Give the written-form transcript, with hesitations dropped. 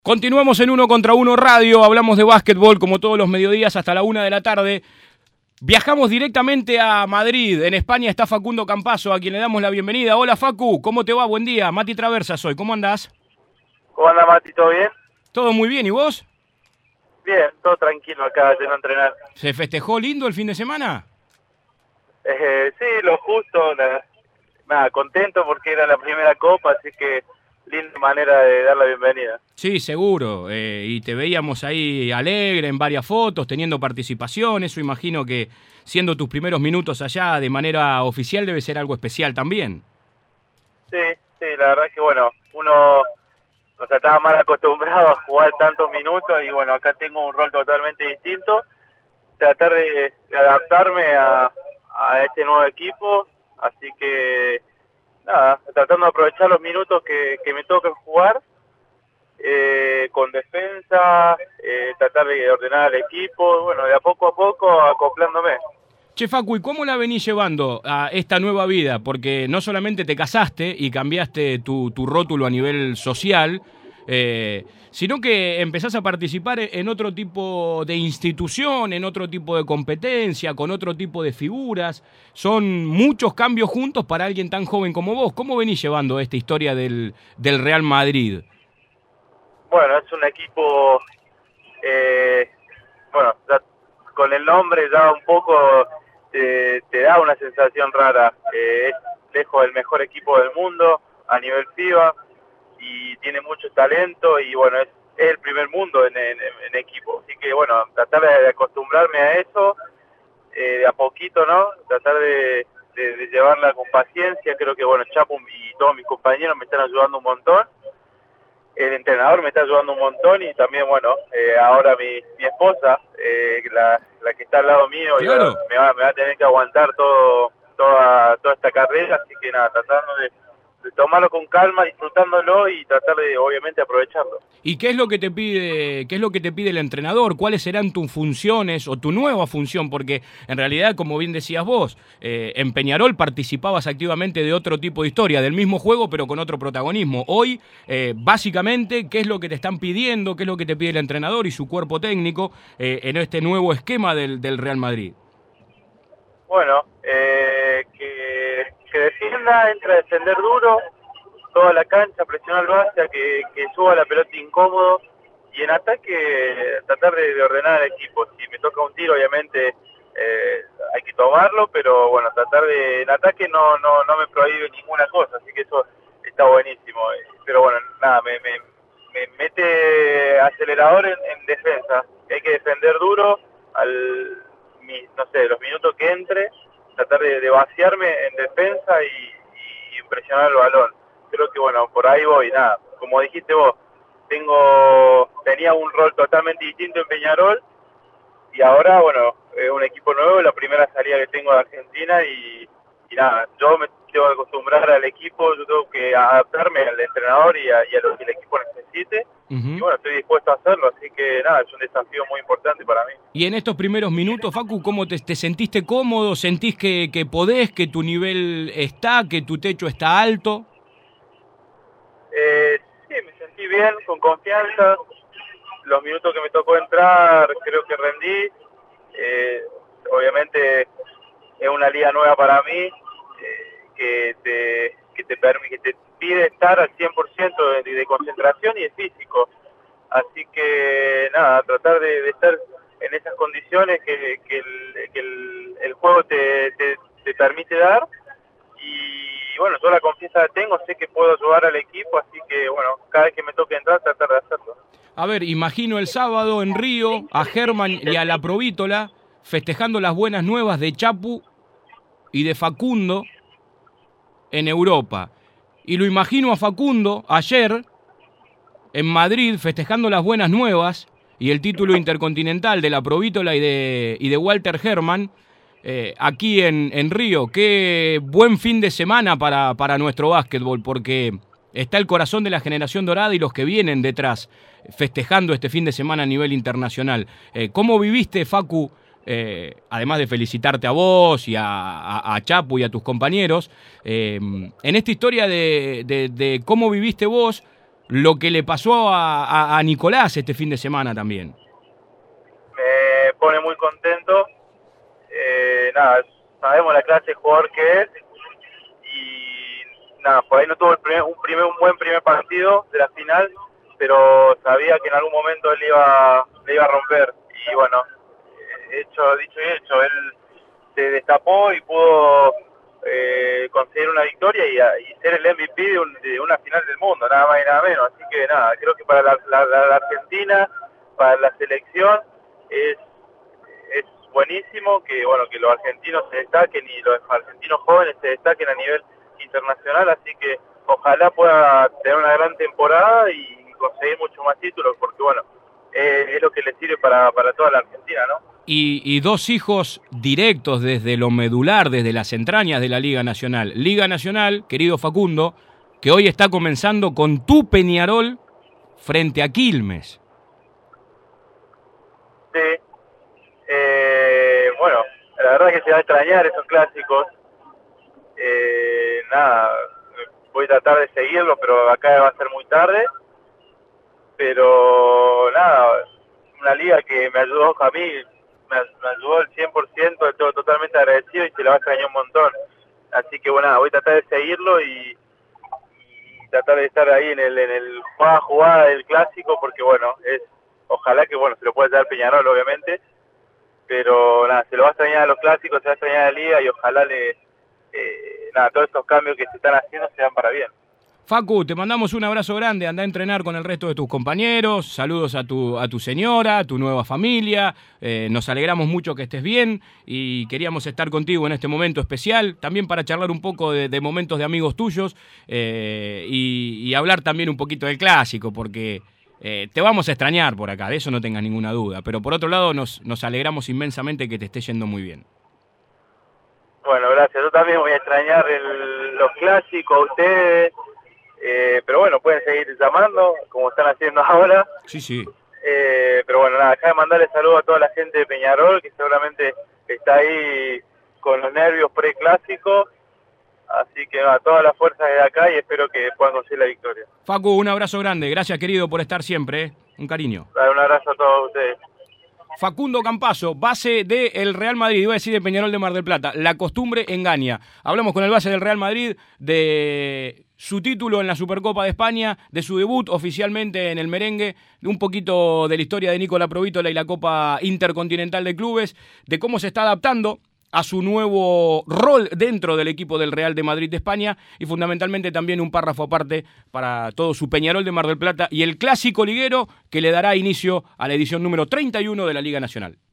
Continuamos en Uno contra Uno Radio, hablamos de básquetbol como todos los mediodías hasta la 1 de la tarde. Viajamos directamente a Madrid, en España está Facundo Campazzo, a quien le damos la bienvenida. Hola Facu, ¿cómo te va? Buen día, Mati Traversa soy, ¿cómo andás? ¿Cómo anda Mati? ¿Todo bien? Todo muy bien, ¿y vos? Bien, todo tranquilo acá, yendo a entrenar. ¿Se festejó lindo el fin de semana? Sí, lo justo, nada, contento porque era la primera copa, así que linda manera de dar la bienvenida. Sí, seguro, y te veíamos ahí alegre en varias fotos, teniendo participación, eso imagino que siendo tus primeros minutos allá de manera oficial debe ser algo especial también. Sí, la verdad que bueno, uno estaba mal acostumbrado a jugar tantos minutos y bueno, acá tengo un rol totalmente distinto, tratar de adaptarme a este nuevo equipo, así que nada, tratando de aprovechar los minutos que me tocan jugar, con defensa, tratar de ordenar al equipo, bueno, de a poco acoplándome. Che Facu, ¿y cómo la venís llevando a esta nueva vida? Porque no solamente te casaste y cambiaste tu rótulo a nivel social, sino que empezás a participar en otro tipo de institución, en otro tipo de competencia, con otro tipo de figuras. Son muchos cambios juntos para alguien tan joven como vos. ¿Cómo venís llevando esta historia del Real Madrid? Bueno, es un equipo, bueno, ya con el nombre ya un poco te da una sensación rara. Es lejos del mejor equipo del mundo a nivel FIBA y tiene mucho talento y bueno, es el primer mundo en equipo. Así que bueno, tratar de acostumbrarme a eso, de a poquito, ¿no? Tratar de llevarla con paciencia. Creo que bueno, Chapu y todos mis compañeros me están ayudando un montón. El entrenador me está ayudando un montón y también, bueno, ahora mi esposa, la que está al lado mío, Claro. me va a tener que aguantar toda esta carrera, así que nada, tratando de tomarlo con calma, disfrutándolo y tratar de, obviamente, aprovecharlo. ¿Y qué es lo que te pide el entrenador? ¿Cuáles serán tus funciones o tu nueva función? Porque en realidad, como bien decías vos, en Peñarol participabas activamente de otro tipo de historia, del mismo juego pero con otro protagonismo. Hoy, básicamente, ¿qué es lo que te están pidiendo? ¿Qué es lo que te pide el entrenador y su cuerpo técnico en este nuevo esquema del Real Madrid? Bueno, que defienda, entra a defender duro, toda la cancha, presionar al base, que suba la pelota incómodo y en ataque tratar de ordenar al equipo. Si me toca un tiro, obviamente hay que tomarlo, pero bueno, tratar en ataque no me prohíbe ninguna cosa, así que eso está buenísimo. Pero bueno, nada, me mete acelerador en defensa, que hay que defender duro no sé, los minutos que entre, tratar de vaciarme en defensa y impresionar el balón. Creo que bueno, por ahí voy, nada. Como dijiste vos, tenía un rol totalmente distinto en Peñarol y ahora, bueno, es un equipo nuevo, la primera salida que tengo de Argentina y nada, yo me tengo que acostumbrar al equipo, yo tengo que adaptarme al entrenador y a lo que el equipo necesite. Y bueno, estoy dispuesto a hacerlo, así que nada, es un desafío muy importante para mí. Y en estos primeros minutos, Facu, ¿cómo te sentiste cómodo? ¿Sentís que podés, que tu nivel está, que tu techo está alto? Sí, me sentí bien, con confianza. Los minutos que me tocó entrar, creo que rendí. Obviamente es una liga nueva para mí, que te pide estar al 100% de concentración y de físico. Así que nada, tratar de estar en esas condiciones que el juego te permite dar. Y bueno, yo la confianza la tengo, sé que puedo ayudar al equipo, así que bueno, cada vez que me toque entrar, tratar de hacerlo. A ver, imagino el sábado en Río a Germán y a la Provítola festejando las buenas nuevas de Chapu y de Facundo en Europa. Y lo imagino a Facundo ayer en Madrid festejando las buenas nuevas y el título intercontinental de la Provítola y de Walter Germán aquí en Río. Qué buen fin de semana para nuestro básquetbol, porque está el corazón de la generación dorada y los que vienen detrás festejando este fin de semana a nivel internacional. ¿Cómo viviste, Facu, además de felicitarte a vos y a Chapu y a tus compañeros, en esta historia de cómo viviste vos lo que le pasó a Nicolás este fin de semana también. Me pone muy contento. Nada, sabemos la clase de jugador que es y nada, por ahí no tuvo un buen primer partido de la final, pero sabía que en algún momento le iba a romper y bueno, dicho y hecho, él se destapó y pudo conseguir una victoria y ser el MVP de una final del mundo, nada más y nada menos. Así que nada, creo que para la Argentina, para la selección es buenísimo que bueno que los argentinos se destaquen y los argentinos jóvenes se destaquen a nivel internacional, así que ojalá pueda tener una gran temporada y conseguir muchos más títulos, porque bueno, es lo que le sirve para toda la Argentina, ¿no? Y dos hijos directos desde lo medular, desde las entrañas de la Liga Nacional. Liga Nacional, querido Facundo, que hoy está comenzando con tu Peñarol frente a Quilmes. Sí. Bueno, la verdad que se va a extrañar esos clásicos. Nada, voy a tratar de seguirlo, pero acá va a ser muy tarde. Pero nada, una liga que me ayudó a mí, me ayudó el 100%, estoy totalmente agradecido y se la va a extrañar un montón. Así que bueno, voy a tratar de seguirlo y tratar de estar ahí en el jugada del clásico, porque bueno, ojalá que bueno se lo pueda dar Peñarol obviamente, pero nada, se lo va a extrañar a los clásicos, se va a extrañar a la liga y ojalá todos estos cambios que se están haciendo sean para bien. Facu, te mandamos un abrazo grande, anda a entrenar con el resto de tus compañeros, saludos a tu señora, a tu nueva familia, nos alegramos mucho que estés bien y queríamos estar contigo en este momento especial, también para charlar un poco de momentos de amigos tuyos y hablar también un poquito del clásico, porque te vamos a extrañar por acá, de eso no tengas ninguna duda, pero por otro lado nos alegramos inmensamente que te esté yendo muy bien. Bueno, gracias, yo también voy a extrañar los clásicos, a ustedes. Pero bueno, pueden seguir llamando, como están haciendo ahora. Sí. Pero bueno, nada, acá de mandarle saludos a toda la gente de Peñarol, que seguramente está ahí con los nervios pre-clásicos. Así que nada, toda la fuerza desde acá y espero que puedan conseguir la victoria. Facu, un abrazo grande. Gracias, querido, por estar siempre. Un cariño. Un abrazo a todos ustedes. Facundo Campazo, base del Real Madrid, iba a decir de Peñarol de Mar del Plata. La costumbre engaña. Hablamos con el base del Real Madrid de su título en la Supercopa de España, de su debut oficialmente en el merengue, de un poquito de la historia de Nicolás Provítola y la Copa Intercontinental de Clubes, de cómo se está adaptando a su nuevo rol dentro del equipo del Real de Madrid de España y fundamentalmente también un párrafo aparte para todo su Peñarol de Mar del Plata y el clásico liguero que le dará inicio a la edición número 31 de la Liga Nacional.